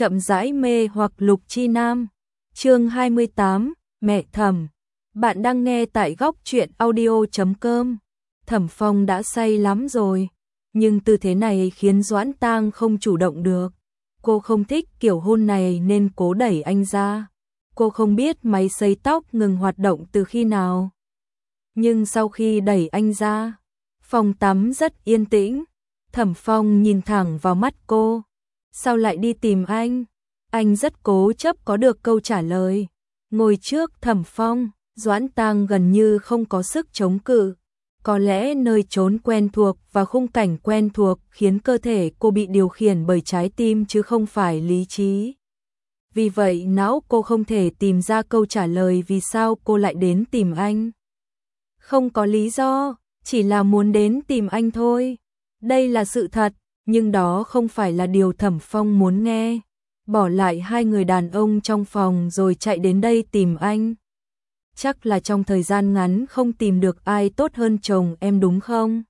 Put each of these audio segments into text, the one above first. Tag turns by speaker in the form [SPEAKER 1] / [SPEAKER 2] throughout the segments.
[SPEAKER 1] chậm rãi mê hoặc Lục Chi Nam. Chương 28, mẹ Thẩm. Bạn đang nghe tại góc truyện audio.com. Thẩm Phong đã say lắm rồi, nhưng tư thế này khiến Doãn Tang không chủ động được. Cô không thích kiểu hôn này nên cố đẩy anh ra. Cô không biết máy sấy tóc ngừng hoạt động từ khi nào. Nhưng sau khi đẩy anh ra, phòng tắm rất yên tĩnh. Thẩm Phong nhìn thẳng vào mắt cô. Sao lại đi tìm anh? Anh rất cố chấp có được câu trả lời. Ngồi trước Thẩm Phong, Doãn Tang gần như không có sức chống cự. Có lẽ nơi trốn quen thuộc và khung cảnh quen thuộc khiến cơ thể cô bị điều khiển bởi trái tim chứ không phải lý trí. Vì vậy não cô không thể tìm ra câu trả lời vì sao cô lại đến tìm anh. Không có lý do, chỉ là muốn đến tìm anh thôi. Đây là sự thật, nhưng đó không phải là điều Thẩm Phong muốn nghe. Bỏ lại hai người đàn ông trong phòng rồi chạy đến đây tìm anh. Chắc là trong thời gian ngắn không tìm được ai tốt hơn chồng em đúng không?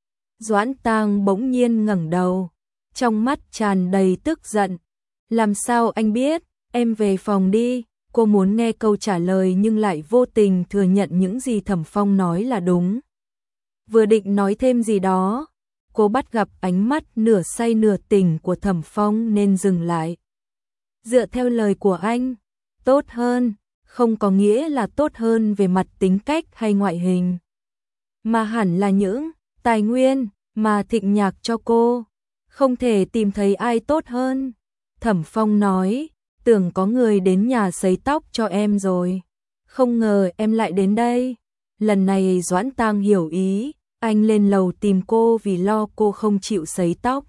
[SPEAKER 1] Doãn Tang bỗng nhiên ngẩng đầu, trong mắt tràn đầy tức giận. Làm sao anh biết? Em về phòng đi. Cô muốn nghe câu trả lời nhưng lại vô tình thừa nhận những gì Thẩm Phong nói là đúng. Vừa định nói thêm gì đó, cô bắt gặp ánh mắt nửa say nửa tỉnh của Thẩm Phong nên dừng lại. Dựa theo lời của anh, tốt hơn không có nghĩa là tốt hơn về mặt tính cách hay ngoại hình, mà hẳn là những tài nguyên mà Thịnh Nhạc cho cô. Không thể tìm thấy ai tốt hơn. Thẩm Phong nói, tưởng có người đến nhà sấy tóc cho em rồi. Không ngờ em lại đến đây. Lần này Doãn Tang hiểu ý, anh lên lầu tìm cô vì lo cô không chịu sấy tóc.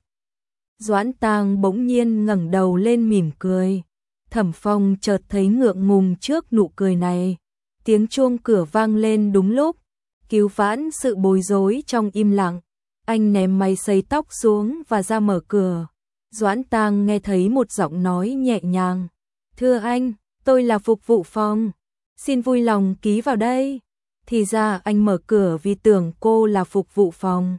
[SPEAKER 1] Doãn Tang bỗng nhiên ngẩng đầu lên mỉm cười. Thẩm Phong chợt thấy ngượng ngùng trước nụ cười này. Tiếng chuông cửa vang lên đúng lúc, cứu vãn sự bối rối trong im lặng. Anh ném máy sấy tóc xuống và ra mở cửa. Doãn Tang nghe thấy một giọng nói nhẹ nhàng. Thưa anh, tôi là phục vụ phòng. Xin vui lòng ký vào đây. Thì ra anh mở cửa vì tưởng cô là phục vụ phòng.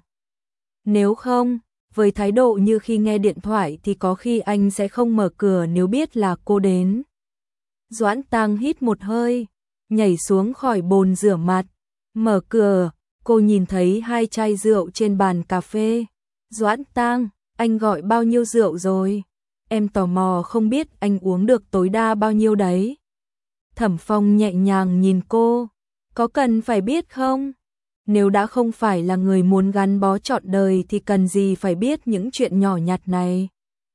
[SPEAKER 1] Nếu không, với thái độ như khi nghe điện thoại thì có khi anh sẽ không mở cửa nếu biết là cô đến. Doãn Tang hít một hơi, nhảy xuống khỏi bồn rửa mặt. Mở cửa, cô nhìn thấy hai chai rượu trên bàn cà phê. Doãn Tang, anh gọi bao nhiêu rượu rồi? Em tò mò không biết anh uống được tối đa bao nhiêu đấy. Thẩm Phong nhẹ nhàng nhìn cô. Có cần phải biết không? Nếu đã không phải là người muốn gắn bó trọn đời thì cần gì phải biết những chuyện nhỏ nhặt này.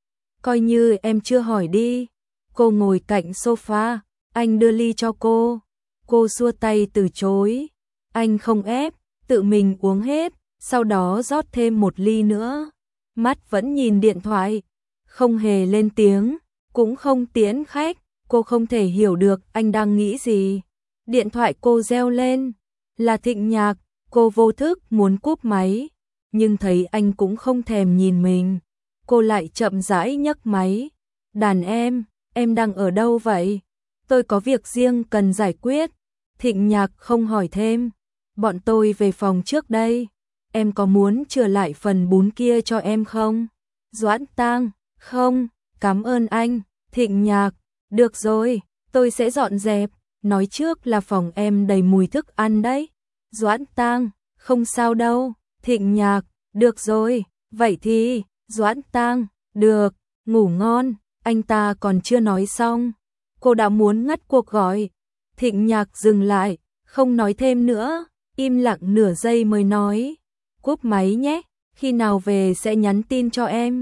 [SPEAKER 1] Coi như em chưa hỏi đi. Cô ngồi cạnh sofa, anh đưa ly cho cô. Cô xua tay từ chối. Anh không ép, tự mình uống hết, sau đó rót thêm một ly nữa. Mắt vẫn nhìn điện thoại, không hề lên tiếng, cũng không tiễn khách. Cô không thể hiểu được anh đang nghĩ gì. Điện thoại cô reo lên, là Thịnh Nhạc. Cô vô thức muốn cúp máy, nhưng thấy anh cũng không thèm nhìn mình. Cô lại chậm rãi nhấc máy. Đàn em đang ở đâu vậy? Tôi có việc riêng cần giải quyết. Thịnh Nhạc không hỏi thêm. Bọn tôi về phòng trước đây. Em có muốn chừa lại phần bún kia cho em không? Doãn Tang, không, cảm ơn anh. Thịnh Nhạc, được rồi, tôi sẽ dọn dẹp. Nói trước là phòng em đầy mùi thức ăn đấy. Doãn Tang, không sao đâu. Thịnh Nhạc, được rồi, vậy thì, Doãn Tang, được, ngủ ngon. Anh ta còn chưa nói xong, cô đã muốn ngắt cuộc gọi. Thịnh Nhạc dừng lại, không nói thêm nữa, im lặng nửa giây mới nói. Cúp máy nhé, khi nào về sẽ nhắn tin cho em.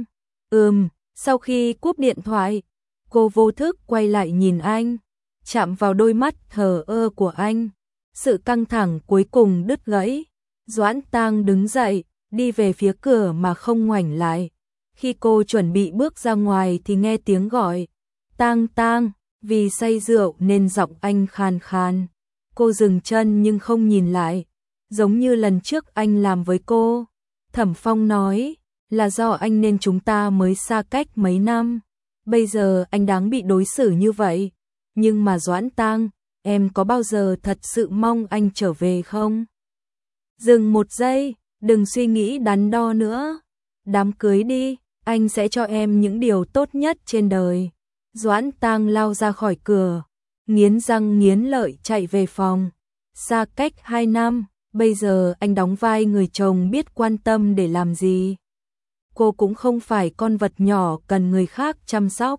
[SPEAKER 1] Sau khi cúp điện thoại, cô vô thức quay lại nhìn anh, chạm vào đôi mắt thờ ơ của anh. Sự căng thẳng cuối cùng đứt gãy. Doãn Tang đứng dậy, đi về phía cửa mà không ngoảnh lại. Khi cô chuẩn bị bước ra ngoài thì nghe tiếng gọi. Tang Tang, vì say rượu nên giọng anh khàn khàn. Cô dừng chân nhưng không nhìn lại, giống như lần trước anh làm với cô. Thẩm Phong nói, là do anh nên chúng ta mới xa cách mấy năm. Bây giờ anh đáng bị đối xử như vậy. Nhưng mà Doãn Tang, em có bao giờ thật sự mong anh trở về không? Dừng một giây, đừng suy nghĩ đắn đo nữa. Đám cưới đi, anh sẽ cho em những điều tốt nhất trên đời. Doãn Tang lao ra khỏi cửa, nghiến răng nghiến lợi chạy về phòng. Xa cách 2 năm, bây giờ anh đóng vai người chồng biết quan tâm để làm gì. Cô cũng không phải con vật nhỏ cần người khác chăm sóc.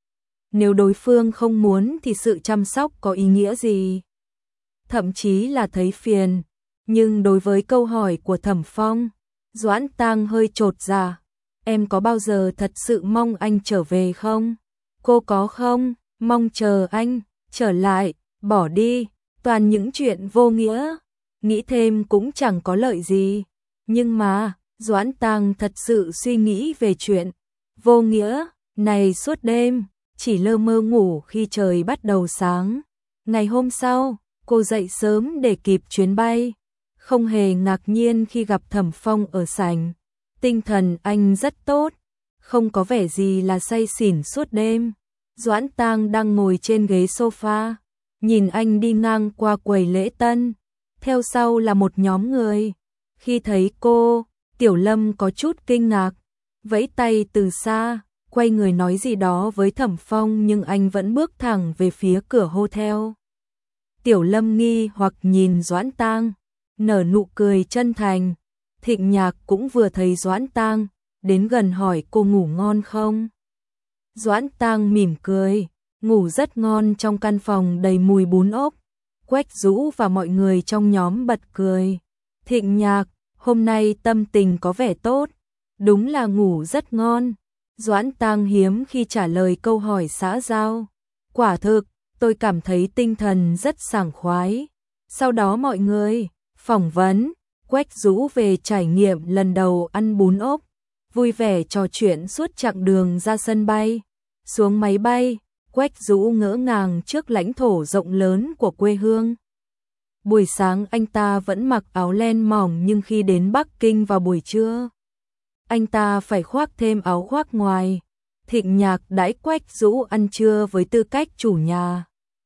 [SPEAKER 1] Nếu đối phương không muốn thì sự chăm sóc có ý nghĩa gì? Thậm chí là thấy phiền. Nhưng đối với câu hỏi của Thẩm Phong, Doãn Tang hơi chột dạ. Em có bao giờ thật sự mong anh trở về không? Cô có không? Mong chờ anh trở lại, bỏ đi, toàn những chuyện vô nghĩa. Nghĩ thêm cũng chẳng có lợi gì. Nhưng mà, Doãn Tang thật sự suy nghĩ về chuyện vô nghĩa này suốt đêm, chỉ lơ mơ ngủ khi trời bắt đầu sáng. Ngày hôm sau, cô dậy sớm để kịp chuyến bay. Không hề ngạc nhiên khi gặp Thẩm Phong ở sảnh. Tinh thần anh rất tốt, không có vẻ gì là say xỉn suốt đêm. Doãn Tang đang ngồi trên ghế sofa, nhìn anh đi ngang qua quầy lễ tân. Theo sau là một nhóm người. Khi thấy cô, Tiểu Lâm có chút kinh ngạc, vẫy tay từ xa, quay người nói gì đó với Thẩm Phong nhưng anh vẫn bước thẳng về phía cửa hotel. Tiểu Lâm nghi hoặc nhìn Doãn Tang, nở nụ cười chân thành. Thịnh Nhạc cũng vừa thấy Doãn Tang, đến gần hỏi cô ngủ ngon không? Doãn Tang mỉm cười, ngủ rất ngon trong căn phòng đầy mùi bún ốc. Quách Dũ và mọi người trong nhóm bật cười. Thịnh Nhạc, hôm nay tâm tình có vẻ tốt, đúng là ngủ rất ngon. Doãn Tang hiếm khi trả lời câu hỏi xã giao. Quả thực, tôi cảm thấy tinh thần rất sảng khoái. Sau đó mọi người phỏng vấn Quách Dũ về trải nghiệm lần đầu ăn bún ốc, vui vẻ trò chuyện suốt chặng đường ra sân bay. Xuống máy bay, Quách Dũ ngỡ ngàng trước lãnh thổ rộng lớn của quê hương. Buổi sáng anh ta vẫn mặc áo len mỏng nhưng khi đến Bắc Kinh vào buổi trưa, anh ta phải khoác thêm áo khoác ngoài. Thịnh Nhạc đãi Quách Dũ ăn trưa với tư cách chủ nhà.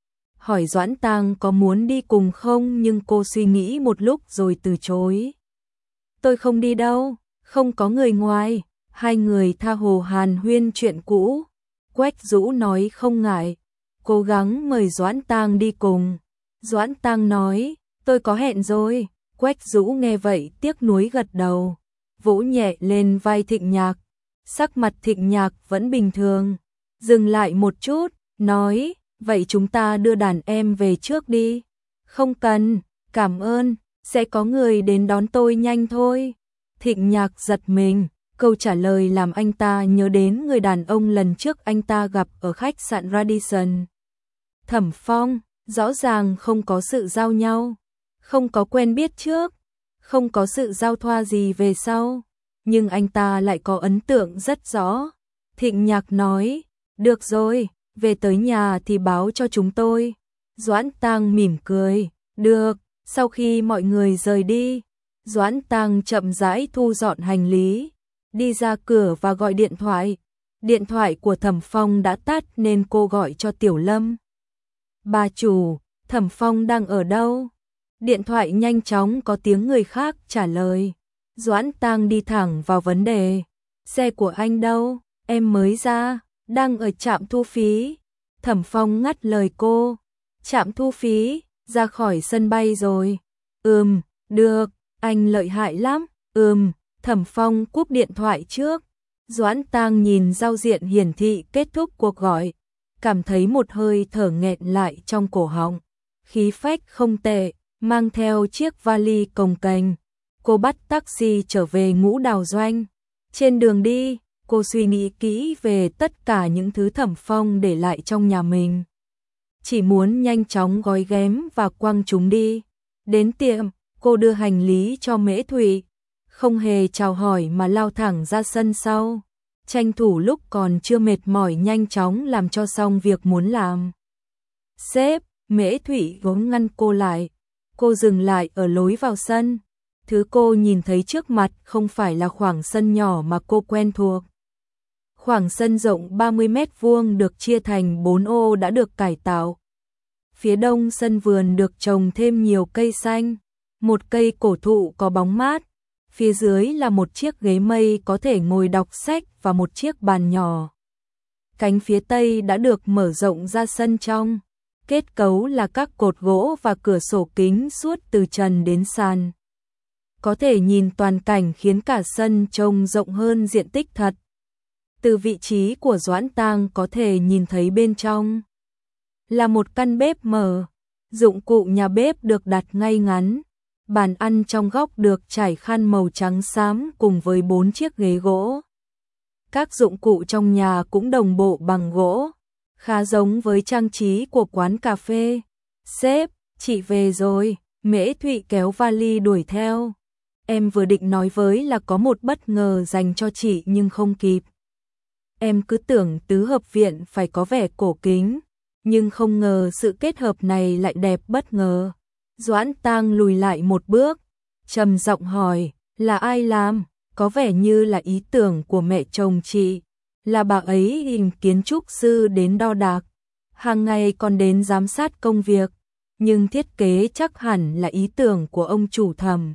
[SPEAKER 1] Hỏi Doãn Tang có muốn đi cùng không nhưng cô suy nghĩ một lúc rồi từ chối. Tôi không đi đâu, không có người ngoài. Hai người tha hồ hàn huyên chuyện cũ. Quách Dũ nói không ngại, cố gắng mời Doãn Tang đi cùng. Doãn Tang nói, tôi có hẹn rồi. Quách Dũ nghe vậy tiếc nuối gật đầu, vỗ nhẹ lên vai Thịnh Nhạc. Sắc mặt Thịnh Nhạc vẫn bình thường, dừng lại một chút, nói, vậy chúng ta đưa đàn em về trước đi. Không cần, cảm ơn, sẽ có người đến đón tôi nhanh thôi. Thịnh Nhạc giật mình, câu trả lời làm anh ta nhớ đến người đàn ông lần trước anh ta gặp ở khách sạn Radisson. Thẩm Phong, rõ ràng không có sự giao nhau, không có quen biết trước, không có sự giao thoa gì về sau, nhưng anh ta lại có ấn tượng rất rõ. Thịnh Nhạc nói, được rồi, về tới nhà thì báo cho chúng tôi. Doãn Tang mỉm cười, được. Sau khi mọi người rời đi, Doãn Tang chậm rãi thu dọn hành lý, đi ra cửa và gọi điện thoại. Điện thoại của Thẩm Phong đã tắt nên cô gọi cho Tiểu Lâm. Bà chủ, Thẩm Phong đang ở đâu? Điện thoại nhanh chóng có tiếng người khác trả lời. Doãn Tang đi thẳng vào vấn đề. Xe của anh đâu? Em mới ra, đang ở trạm thu phí. Thẩm Phong ngắt lời cô. Trạm thu phí, ra khỏi sân bay rồi. Được, anh lợi hại lắm. Thẩm Phong cúp điện thoại trước. Doãn Tang nhìn giao diện hiển thị kết thúc cuộc gọi, cảm thấy một hơi thở nghẹn lại trong cổ họng. Khí phách không tệ, mang theo chiếc vali cồng kềnh. Cô bắt taxi trở về Ngũ Đào Doanh. Trên đường đi, cô suy nghĩ kỹ về tất cả những thứ Thẩm Phong để lại trong nhà mình. Chỉ muốn nhanh chóng gói ghém và quăng chúng đi. Đến tiệm, cô đưa hành lý cho Mễ Thụy, không hề chào hỏi mà lao thẳng ra sân sau. Tranh thủ lúc còn chưa mệt mỏi nhanh chóng làm cho xong việc muốn làm. Sếp, Mễ Thụy gống ngăn cô lại. Cô dừng lại ở lối vào sân. Thứ cô nhìn thấy trước mặt không phải là khoảng sân nhỏ mà cô quen thuộc. Khoảng sân rộng 30 mét vuông được chia thành 4 ô đã được cải tạo. Phía đông sân vườn được trồng thêm nhiều cây xanh. Một cây cổ thụ có bóng mát. Phía dưới là một chiếc ghế mây có thể ngồi đọc sách và một chiếc bàn nhỏ. Cánh phía tây đã được mở rộng ra sân trong. Kết cấu là các cột gỗ và cửa sổ kính suốt từ trần đến sàn. Có thể nhìn toàn cảnh khiến cả sân trông rộng hơn diện tích thật. Từ vị trí của Doãn Tang có thể nhìn thấy bên trong là một căn bếp mở. Dụng cụ nhà bếp được đặt ngay ngắn. Bàn ăn trong góc được trải khăn màu trắng xám cùng với 4 chiếc ghế gỗ. Các dụng cụ trong nhà cũng đồng bộ bằng gỗ, khá giống với trang trí của quán cà phê. Sếp, chị về rồi, Mễ Thụy kéo vali đuổi theo. Em vừa định nói với là có một bất ngờ dành cho chị nhưng không kịp. Em cứ tưởng tứ hợp viện phải có vẻ cổ kính, nhưng không ngờ sự kết hợp này lại đẹp bất ngờ. Doãn Tang lùi lại một bước, trầm giọng hỏi, là ai làm? Có vẻ như là ý tưởng của mẹ chồng chị, là bà ấy hình kiến trúc sư đến đo đạc, hàng ngày còn đến giám sát công việc, nhưng thiết kế chắc hẳn là ý tưởng của ông chủ Thẩm.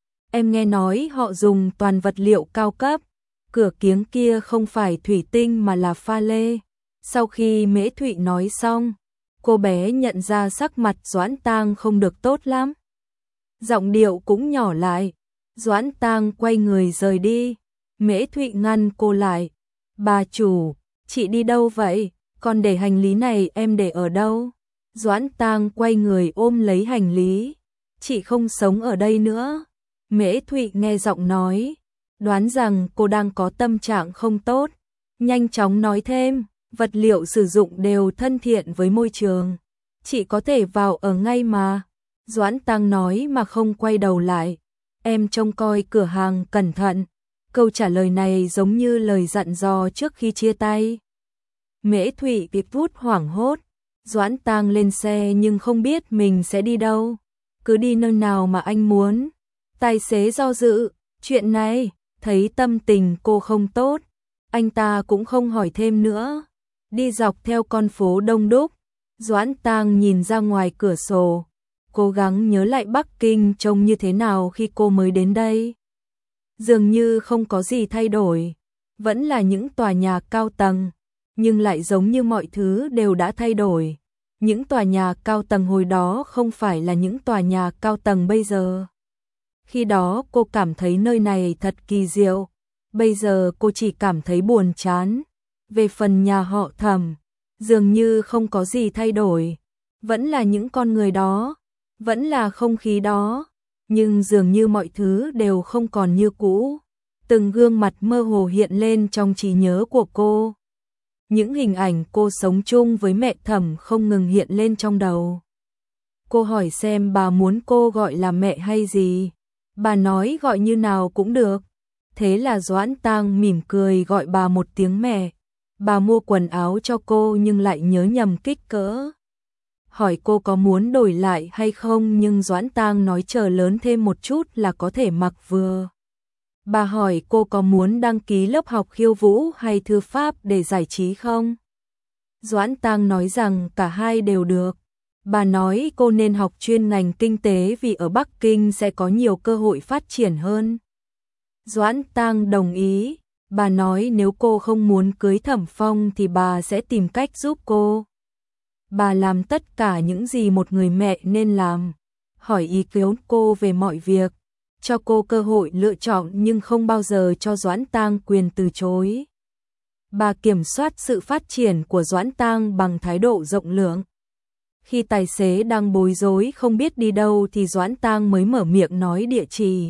[SPEAKER 1] Em nghe nói họ dùng toàn vật liệu cao cấp, cửa kiếng kia không phải thủy tinh mà là pha lê. Sau khi Mễ Thụy nói xong, cô bé nhận ra sắc mặt Doãn Tang không được tốt lắm. Giọng điệu cũng nhỏ lại. Doãn Tang quay người rời đi. Mễ Thụy ngăn cô lại. Bà chủ, chị đi đâu vậy? Còn để hành lý này em để ở đâu? Doãn Tang quay người ôm lấy hành lý. Chị không sống ở đây nữa. Mễ Thụy nghe giọng nói, đoán rằng cô đang có tâm trạng không tốt. Nhanh chóng nói thêm, vật liệu sử dụng đều thân thiện với môi trường. Chị có thể vào ở ngay mà. Doãn Tang nói mà không quay đầu lại. Em trông coi cửa hàng cẩn thận. Câu trả lời này giống như lời dặn dò trước khi chia tay. Mễ Thụy bị vút hoảng hốt. Doãn Tang lên xe nhưng không biết mình sẽ đi đâu. Cứ đi nơi nào mà anh muốn. Tài xế do dự. Chuyện này, thấy tâm tình cô không tốt, anh ta cũng không hỏi thêm nữa. Đi dọc theo con phố đông đúc, Doãn Tang nhìn ra ngoài cửa sổ, cố gắng nhớ lại Bắc Kinh trông như thế nào khi cô mới đến đây. Dường như không có gì thay đổi, vẫn là những tòa nhà cao tầng, nhưng lại giống như mọi thứ đều đã thay đổi. Những tòa nhà cao tầng hồi đó không phải là những tòa nhà cao tầng bây giờ. Khi đó cô cảm thấy nơi này thật kỳ diệu, bây giờ cô chỉ cảm thấy buồn chán. Về phần nhà họ Thẩm, dường như không có gì thay đổi, vẫn là những con người đó, vẫn là không khí đó, nhưng dường như mọi thứ đều không còn như cũ. Từng gương mặt mơ hồ hiện lên trong trí nhớ của cô. Những hình ảnh cô sống chung với mẹ Thẩm không ngừng hiện lên trong đầu. Cô hỏi xem bà muốn cô gọi là mẹ hay gì. Bà nói gọi như nào cũng được. Thế là Doãn Tang mỉm cười gọi bà một tiếng mẹ. Bà mua quần áo cho cô nhưng lại nhớ nhầm kích cỡ. Hỏi cô có muốn đổi lại hay không, nhưng Doãn Tang nói chờ lớn thêm một chút là có thể mặc vừa. Bà hỏi cô có muốn đăng ký lớp học khiêu vũ hay thư pháp để giải trí không? Doãn Tang nói rằng cả hai đều được. Bà nói cô nên học chuyên ngành kinh tế vì ở Bắc Kinh sẽ có nhiều cơ hội phát triển hơn. Doãn Tang đồng ý. Bà nói nếu cô không muốn cưới Thẩm Phong thì bà sẽ tìm cách giúp cô. Bà làm tất cả những gì một người mẹ nên làm. Hỏi ý kiến cô về mọi việc, cho cô cơ hội lựa chọn nhưng không bao giờ cho Doãn Tang quyền từ chối. Bà kiểm soát sự phát triển của Doãn Tang bằng thái độ rộng lượng. Khi tài xế đang bối rối không biết đi đâu thì Doãn Tang mới mở miệng nói địa chỉ.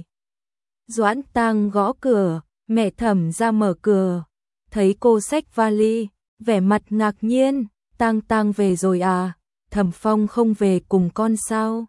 [SPEAKER 1] Doãn Tang gõ cửa, mẹ Thẩm ra mở cửa, thấy cô xách vali, vẻ mặt ngạc nhiên. Tang về rồi à? Thẩm Phong không về cùng con sao?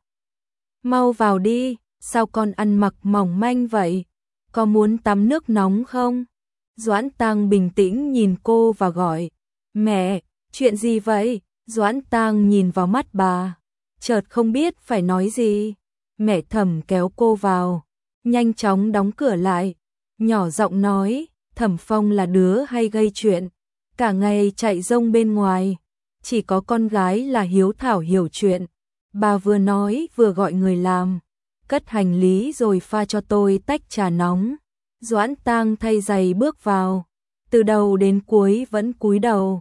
[SPEAKER 1] Mau vào đi, sao con ăn mặc mỏng manh vậy? Có muốn tắm nước nóng không? Doãn Tang bình tĩnh nhìn cô và gọi, mẹ, chuyện gì vậy? Doãn Tang nhìn vào mắt bà, chợt không biết phải nói gì. Mẹ Thẩm kéo cô vào, nhanh chóng đóng cửa lại, nhỏ giọng nói, Thẩm Phong là đứa hay gây chuyện, cả ngày chạy rông bên ngoài, chỉ có con gái là hiếu thảo hiểu chuyện. Bà vừa nói vừa gọi người làm, cất hành lý rồi pha cho tôi tách trà nóng. Doãn Tang thay giày bước vào, từ đầu đến cuối vẫn cúi đầu,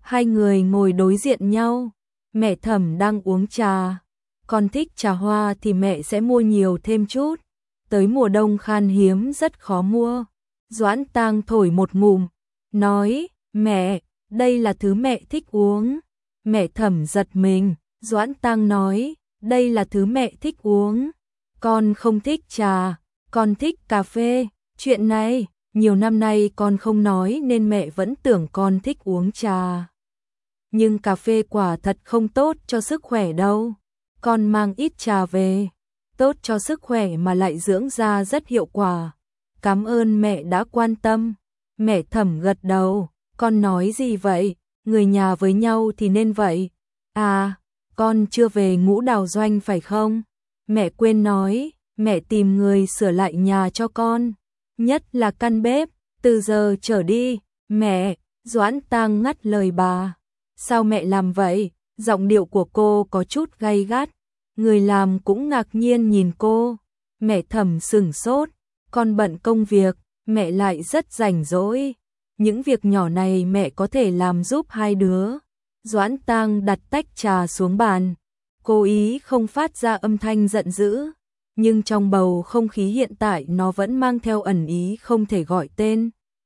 [SPEAKER 1] Hai người ngồi đối diện nhau, mẹ Thẩm đang uống trà. Con thích trà hoa thì mẹ sẽ mua nhiều thêm chút. Tới mùa đông khan hiếm rất khó mua. Doãn Tang thổi một ngụm, nói, mẹ, đây là thứ mẹ thích uống. Mẹ Thẩm giật mình, Doãn Tang nói, đây là thứ mẹ thích uống. Con không thích trà, con thích cà phê. Chuyện này, nhiều năm nay con không nói nên mẹ vẫn tưởng con thích uống trà. Nhưng cà phê quả thật không tốt cho sức khỏe đâu. Con mang ít trà về, tốt cho sức khỏe mà lại dưỡng da rất hiệu quả. Cảm ơn mẹ đã quan tâm. Mẹ Thẩm gật đầu, con nói gì vậy? Người nhà với nhau thì nên vậy. À, con chưa về Ngũ Đào Doanh phải không? Mẹ quên nói, mẹ tìm người sửa lại nhà cho con. Nhất là căn bếp, từ giờ trở đi, mẹ. Doãn Tang ngắt lời bà. Sao mẹ làm vậy? Giọng điệu của cô có chút gay gắt. Người làm cũng ngạc nhiên nhìn cô. Mẹ Thẩm sửng sốt. Con bận công việc, mẹ lại rất rảnh rỗi. Những việc nhỏ này mẹ có thể làm giúp hai đứa. Doãn Tang đặt tách trà xuống bàn. Cố ý không phát ra âm thanh giận dữ. Nhưng trong bầu không khí hiện tại nó vẫn mang theo ẩn ý không thể gọi tên.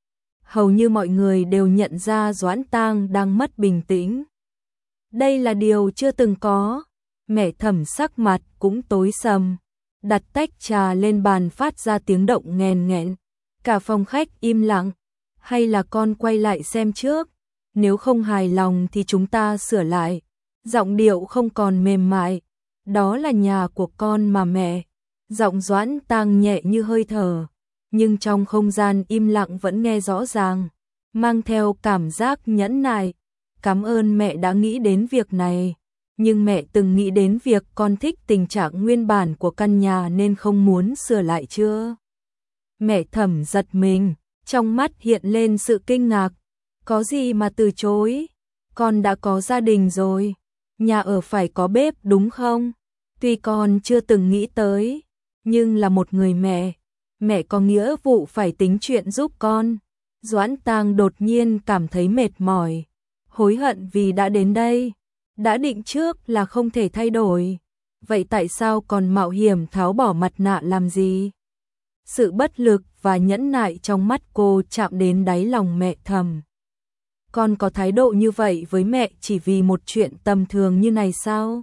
[SPEAKER 1] Hầu như mọi người đều nhận ra Doãn Tang đang mất bình tĩnh. Đây là điều chưa từng có. Mẹ Thẩm sắc mặt cũng tối sầm. Đặt tách trà lên bàn phát ra tiếng động nghèn nghẹn. Cả phòng khách im lặng. Hay là con quay lại xem trước. Nếu không hài lòng thì chúng ta sửa lại. Giọng điệu không còn mềm mại. Đó là nhà của con mà mẹ. Giọng Doãn Tang nhẹ như hơi thở. Nhưng trong không gian im lặng vẫn nghe rõ ràng. Mang theo cảm giác nhẫn nại. Cảm ơn mẹ đã nghĩ đến việc này. Nhưng mẹ từng nghĩ đến việc con thích tình trạng nguyên bản của căn nhà nên không muốn sửa lại chưa? Mẹ Thẩm giật mình, trong mắt hiện lên sự kinh ngạc. Có gì mà từ chối? Con đã có gia đình rồi. Nhà ở phải có bếp đúng không? Tuy con chưa từng nghĩ tới, nhưng là một người mẹ. Mẹ có nghĩa vụ phải tính chuyện giúp con. Doãn Tang đột nhiên cảm thấy mệt mỏi. Hối hận vì đã đến đây. Đã định trước là không thể thay đổi. Vậy tại sao còn mạo hiểm tháo bỏ mặt nạ làm gì? Sự bất lực và nhẫn nại trong mắt cô chạm đến đáy lòng mẹ Thẩm. Con có thái độ như vậy với mẹ chỉ vì một chuyện tầm thường như này sao?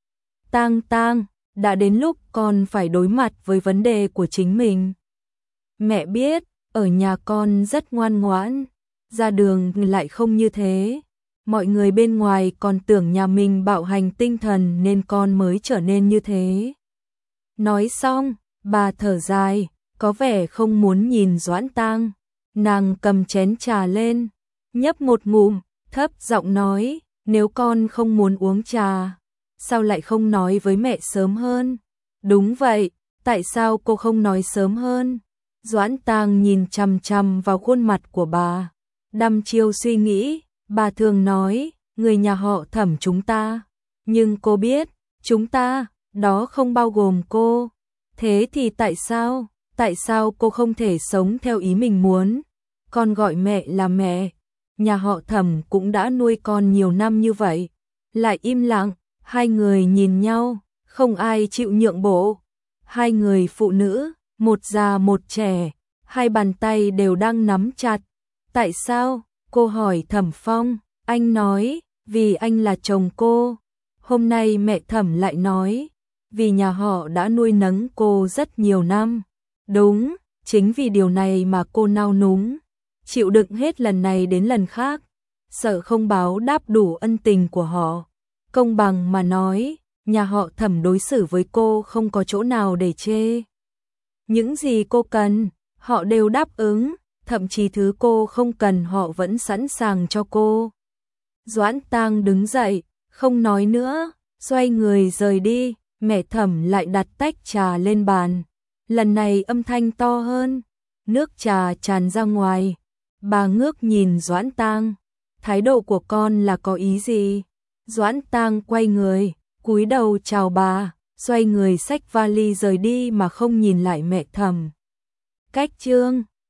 [SPEAKER 1] Tang, đã đến lúc con phải đối mặt với vấn đề của chính mình. Mẹ biết, ở nhà con rất ngoan ngoãn, ra đường lại không như thế. Mọi người bên ngoài còn tưởng nhà mình bạo hành tinh thần nên con mới trở nên như thế. Nói xong, bà thở dài, có vẻ không muốn nhìn Doãn Tang. Nàng cầm chén trà lên, nhấp một ngụm, thấp giọng nói, nếu con không muốn uống trà, sao lại không nói với mẹ sớm hơn? Đúng vậy, tại sao cô không nói sớm hơn? Doãn Tang nhìn chằm chằm vào khuôn mặt của bà, đăm chiêu suy nghĩ. Bà thường nói, người nhà họ Thẩm chúng ta. Nhưng cô biết, chúng ta, đó không bao gồm cô. Thế thì tại sao cô không thể sống theo ý mình muốn? Con gọi mẹ là mẹ. Nhà họ Thẩm cũng đã nuôi con nhiều năm như vậy. Lại im lặng, hai người nhìn nhau, không ai chịu nhượng bộ. Hai người phụ nữ, một già một trẻ, hai bàn tay đều đang nắm chặt. Tại sao? Cô hỏi Thẩm Phong, anh nói, vì anh là chồng cô. Hôm nay mẹ Thẩm lại nói, vì nhà họ đã nuôi nấng cô rất nhiều năm. Đúng, chính vì điều này mà cô nao núng, chịu đựng hết lần này đến lần khác, sợ không báo đáp đủ ân tình của họ. Công bằng mà nói, nhà họ Thẩm đối xử với cô không có chỗ nào để chê. Những gì cô cần, họ đều đáp ứng. Thậm chí thứ cô không cần họ vẫn sẵn sàng cho cô. Doãn Tang đứng dậy, không nói nữa, xoay người rời đi. Mẹ Thẩm lại đặt tách trà lên bàn. Lần này âm thanh to hơn, nước trà tràn ra ngoài. Bà ngước nhìn Doãn Tang, thái độ của con là có ý gì? Doãn Tang quay người, cúi đầu chào bà, xoay người xách vali rời đi mà không nhìn lại mẹ Thẩm. Cách chương